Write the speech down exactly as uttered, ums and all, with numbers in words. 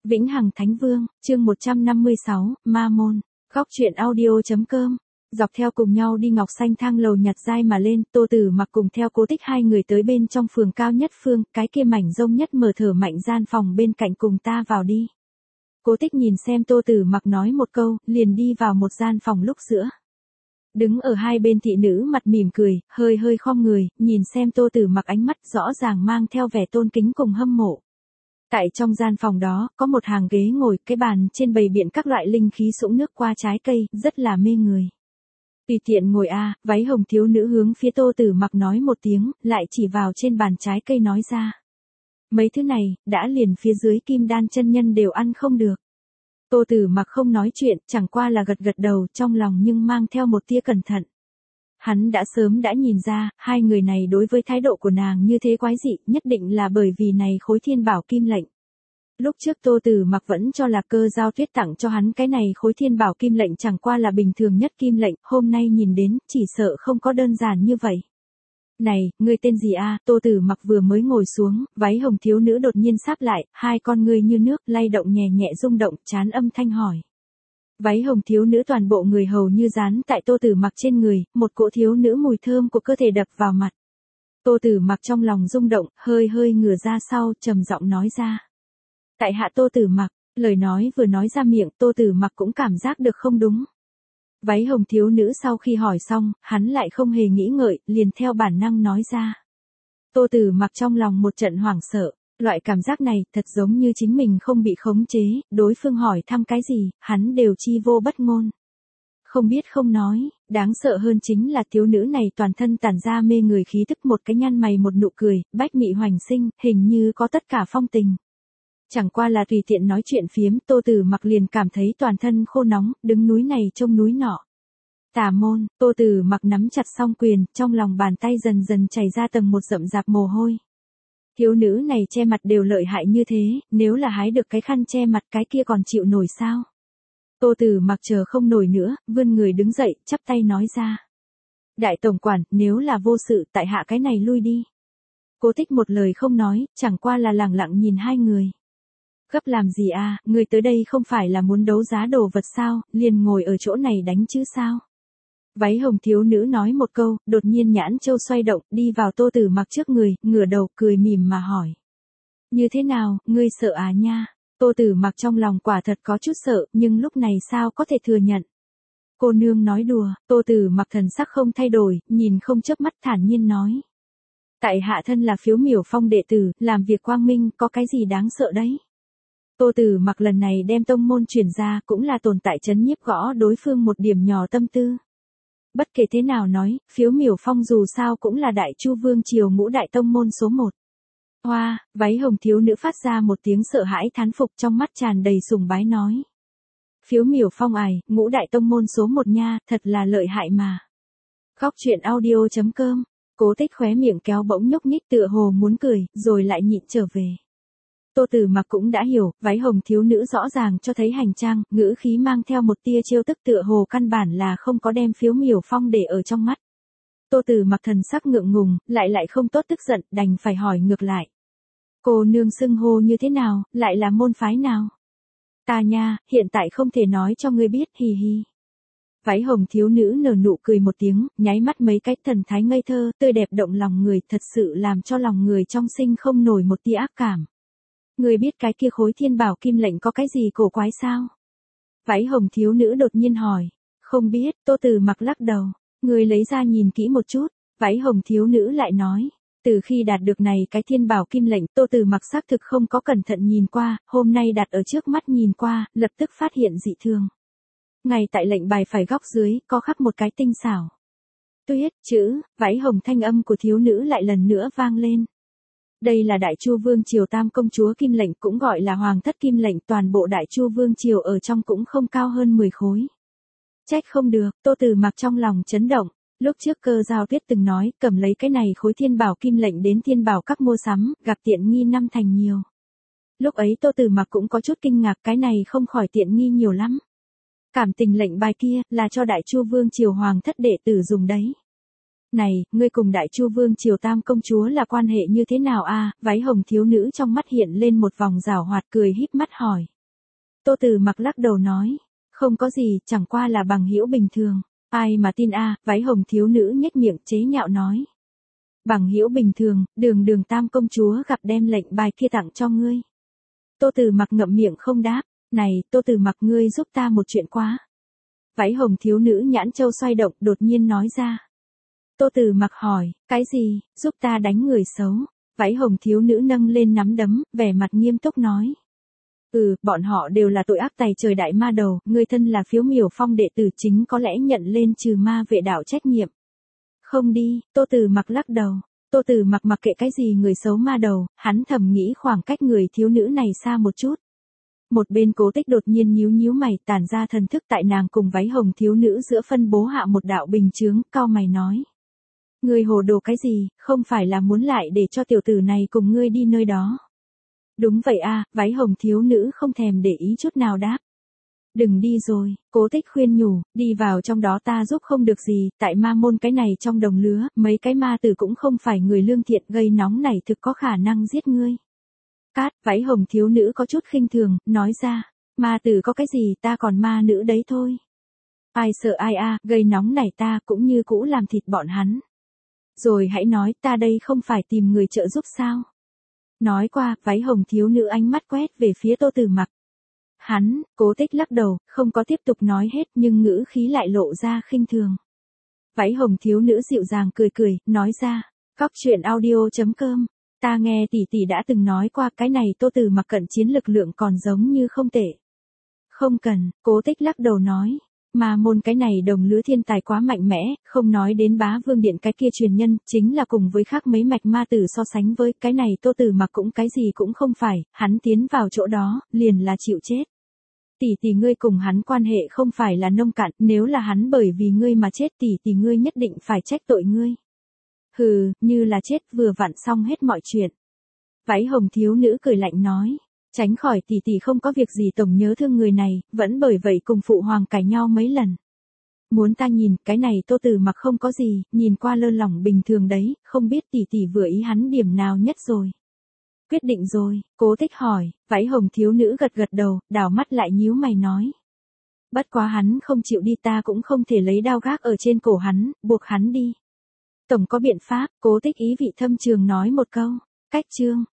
Vĩnh Hằng Thánh Vương, chương một trăm năm mươi sáu, Ma Môn, góc truyện audio.com. Dọc theo cùng nhau đi ngọc xanh thang lầu nhặt dai mà lên, Tô Tử Mặc cùng theo Cố Tích hai người tới bên trong phường cao nhất phương, cái kia mảnh rông nhất mở thở mạnh gian phòng bên cạnh cùng ta vào đi. Cố Tích nhìn xem Tô Tử Mặc nói một câu, liền đi vào một gian phòng lúc giữa. Đứng ở hai bên thị nữ mặt mỉm cười, hơi hơi khom người, nhìn xem Tô Tử Mặc ánh mắt rõ ràng mang theo vẻ tôn kính cùng hâm mộ. Tại trong gian phòng đó, có một hàng ghế ngồi, cái bàn trên bày biện các loại linh khí sũng nước qua trái cây, rất là mê người. Tùy tiện ngồi a, váy hồng thiếu nữ hướng phía Tô Tử Mặc nói một tiếng, lại chỉ vào trên bàn trái cây nói ra. Mấy thứ này, đã liền phía dưới kim đan chân nhân đều ăn không được. Tô Tử Mặc không nói chuyện, chẳng qua là gật gật đầu, trong lòng nhưng mang theo một tia cẩn thận. Hắn đã sớm đã nhìn ra, hai người này đối với thái độ của nàng như thế quái dị, nhất định là bởi vì này khối thiên bảo kim lệnh. Lúc trước Tô Tử Mặc vẫn cho là Cơ Giao Tuyết tặng cho hắn cái này khối thiên bảo kim lệnh chẳng qua là bình thường nhất kim lệnh, hôm nay nhìn đến, chỉ sợ không có đơn giản như vậy. Này, ngươi tên gì a? Tô Tử Mặc vừa mới ngồi xuống, váy hồng thiếu nữ đột nhiên sáp lại, hai con ngươi như nước, lay động nhẹ nhẹ rung động, chán âm thanh hỏi. Váy hồng thiếu nữ toàn bộ người hầu như dán tại Tô Tử Mặc trên người, một cỗ thiếu nữ mùi thơm của cơ thể đập vào mặt. Tô Tử Mặc trong lòng rung động, hơi hơi ngửa ra sau, trầm giọng nói ra. Tại hạ Tô Tử Mặc, lời nói vừa nói ra miệng, Tô Tử Mặc cũng cảm giác được không đúng. Váy hồng thiếu nữ sau khi hỏi xong, hắn lại không hề nghĩ ngợi, liền theo bản năng nói ra. Tô Tử Mặc trong lòng một trận hoảng sợ. Loại cảm giác này thật giống như chính mình không bị khống chế, đối phương hỏi thăm cái gì, hắn đều chi vô bất ngôn. Không biết không nói, đáng sợ hơn chính là thiếu nữ này toàn thân tản ra mê người khí tức, một cái nhăn mày một nụ cười, bách mị hoành sinh, hình như có tất cả phong tình. Chẳng qua là tùy tiện nói chuyện phiếm, Tô Tử Mặc liền cảm thấy toàn thân khô nóng, đứng núi này trông núi nọ. Tà môn, Tô Tử Mặc nắm chặt song quyền, trong lòng bàn tay dần dần chảy ra tầng một rậm rạp mồ hôi. Thiếu nữ này che mặt đều lợi hại như thế, nếu là hái được cái khăn che mặt cái kia còn chịu nổi sao? Tô Tử Mặc chờ không nổi nữa, vươn người đứng dậy, chắp tay nói ra. Đại tổng quản, nếu là vô sự, tại hạ cái này lui đi. Cố Tích một lời không nói, chẳng qua là lẳng lặng nhìn hai người. Gấp làm gì à, người tới đây không phải là muốn đấu giá đồ vật sao, liền ngồi ở chỗ này đánh chứ sao? Váy hồng thiếu nữ nói một câu, đột nhiên nhãn châu xoay động, đi vào Tô Tử Mặc trước người, ngửa đầu, cười mỉm mà hỏi. Như thế nào, ngươi sợ à nha? Tô Tử Mặc trong lòng quả thật có chút sợ, nhưng lúc này sao có thể thừa nhận? Cô nương nói đùa, Tô Tử Mặc thần sắc không thay đổi, nhìn không chớp mắt thản nhiên nói. Tại hạ thân là Phiếu Miểu Phong đệ tử, làm việc quang minh, có cái gì đáng sợ đấy? Tô Tử Mặc lần này đem tông môn chuyển ra, cũng là tồn tại chấn nhiếp gõ đối phương một điểm nhỏ tâm tư. Bất kể thế nào nói, Phiếu Miểu Phong dù sao cũng là Đại Chu Vương triều ngũ đại tông môn số một. Hoa, váy hồng thiếu nữ phát ra một tiếng sợ hãi thán phục, trong mắt tràn đầy sùng bái nói. Phiếu Miểu Phong ải, ngũ đại tông môn số một nha, thật là lợi hại mà. Góc truyện audio.com, Cố Tích khóe miệng kéo bỗng nhúc nhích tựa hồ muốn cười, rồi lại nhịn trở về. Tô Tử Mặc cũng đã hiểu, váy hồng thiếu nữ rõ ràng cho thấy hành trang, ngữ khí mang theo một tia trêu tức, tựa hồ căn bản là không có đem Phiếu Miểu Phong để ở trong mắt. Tô Tử Mặc thần sắc ngượng ngùng, lại lại không tốt tức giận, đành phải hỏi ngược lại. Cô nương xưng hô như thế nào, lại là môn phái nào? Ta nha, hiện tại không thể nói cho ngươi biết, hì hì. Váy hồng thiếu nữ nở nụ cười một tiếng, nháy mắt mấy cái thần thái ngây thơ, tươi đẹp động lòng người, thật sự làm cho lòng người trong sinh không nổi một tia ác cảm. Người biết cái kia khối thiên bảo kim lệnh có cái gì cổ quái sao? Váy hồng thiếu nữ đột nhiên hỏi. Không biết, Tô Tử Mặc lắc đầu. Người lấy ra nhìn kỹ một chút. Váy hồng thiếu nữ lại nói. Từ khi đạt được này cái thiên bảo kim lệnh, Tô Tử Mặc xác thực không có cẩn thận nhìn qua, hôm nay đặt ở trước mắt nhìn qua, lập tức phát hiện dị thường. Ngay tại lệnh bài phải góc dưới, có khắc một cái tinh xảo. Tuyết, chữ, váy hồng thanh âm của thiếu nữ lại lần nữa vang lên. Đây là Đại Chu Vương triều Tam công chúa kim lệnh, cũng gọi là Hoàng thất kim lệnh, toàn bộ Đại Chu Vương triều ở trong cũng không cao hơn mười khối. Trách không được, Tô Tử Mặc trong lòng chấn động, lúc trước Cơ Giao Tuyết từng nói, cầm lấy cái này khối thiên bảo kim lệnh đến thiên bảo các mua sắm, gặp tiện nghi năm thành nhiều. Lúc ấy Tô Tử Mặc cũng có chút kinh ngạc, cái này không khỏi tiện nghi nhiều lắm. Cảm tình lệnh bài kia, là cho Đại Chu Vương triều Hoàng thất đệ tử dùng đấy. Này, ngươi cùng Đại Chu Vương triều Tam công chúa là quan hệ như thế nào a? Váy hồng thiếu nữ trong mắt hiện lên một vòng giảo hoạt, cười híp mắt hỏi. Tô Tử Mặc lắc đầu nói, không có gì, chẳng qua là bằng hữu bình thường. Ai mà tin a, váy hồng thiếu nữ nhếch miệng chế nhạo nói. Bằng hữu bình thường, đường đường tam công chúa gặp đem lệnh bài kia tặng cho ngươi. Tô Tử Mặc ngậm miệng không đáp, này, Tô Tử Mặc ngươi giúp ta một chuyện quá. Váy hồng thiếu nữ nhãn châu xoay động đột nhiên nói ra. Tô Tử Mặc hỏi, cái gì, giúp ta đánh người xấu. Váy hồng thiếu nữ nâng lên nắm đấm, vẻ mặt nghiêm túc nói. Ừ, bọn họ đều là tội ác tày trời đại ma đầu, ngươi thân là Phiếu Miểu Phong đệ tử chính có lẽ nhận lên trừ ma vệ đạo trách nhiệm. Không đi, Tô Tử Mặc lắc đầu. Tô Tử Mặc mặc kệ cái gì người xấu ma đầu, hắn thầm nghĩ khoảng cách người thiếu nữ này xa một chút. Một bên Cố Tích đột nhiên nhíu nhíu mày, tản ra thần thức tại nàng cùng váy hồng thiếu nữ giữa phân bố hạ một đạo bình chướng, cau mày nói. Ngươi hồ đồ cái gì, không phải là muốn lại để cho tiểu tử này cùng ngươi đi nơi đó. Đúng vậy a, váy hồng thiếu nữ không thèm để ý chút nào đáp. Đừng đi rồi, Cố Tích khuyên nhủ, đi vào trong đó ta giúp không được gì, tại ma môn cái này trong đồng lứa, mấy cái ma tử cũng không phải người lương thiện, gây nóng này thực có khả năng giết ngươi. Cát, váy hồng thiếu nữ có chút khinh thường, nói ra, ma tử có cái gì ta còn ma nữ đấy thôi. Ai sợ ai a, gây nóng này ta cũng như cũ làm thịt bọn hắn. Rồi hãy nói ta đây không phải tìm người trợ giúp sao. Nói qua, váy hồng thiếu nữ ánh mắt quét về phía Tô Tử Mặc. Hắn, Cố Tích lắc đầu, không có tiếp tục nói hết nhưng ngữ khí lại lộ ra khinh thường. Váy hồng thiếu nữ dịu dàng cười cười, nói ra, Cóc truyện audio chấm com, ta nghe tỷ tỷ đã từng nói qua cái này Tô Tử Mặc cận chiến lực lượng còn giống như không tệ. Không cần, Cố Tích lắc đầu nói. Ma môn cái này đồng lứa thiên tài quá mạnh mẽ, không nói đến Bá Vương Điện cái kia truyền nhân, chính là cùng với khác mấy mạch ma tử so sánh với cái này Tô Tử Mặc cũng cái gì cũng không phải, hắn tiến vào chỗ đó, liền là chịu chết. Tỷ tỷ ngươi cùng hắn quan hệ không phải là nông cạn, nếu là hắn bởi vì ngươi mà chết tỷ tỷ ngươi nhất định phải trách tội ngươi. Hừ, như là chết vừa vặn xong hết mọi chuyện. Váy hồng thiếu nữ cười lạnh nói. Tránh khỏi tỷ tỷ không có việc gì tổng nhớ thương người này, vẫn bởi vậy cùng phụ hoàng cãi nhau mấy lần. Muốn ta nhìn, cái này Tô Tử Mặc không có gì, nhìn qua lơ lỏng bình thường đấy, không biết tỷ tỷ vừa ý hắn điểm nào nhất rồi. Quyết định rồi, Cố Tích hỏi, váy hồng thiếu nữ gật gật đầu, đảo mắt lại nhíu mày nói. Bất quá hắn không chịu đi ta cũng không thể lấy đao gác ở trên cổ hắn, buộc hắn đi. Tổng có biện pháp, Cố Tích ý vị thâm trường nói một câu, cách chương.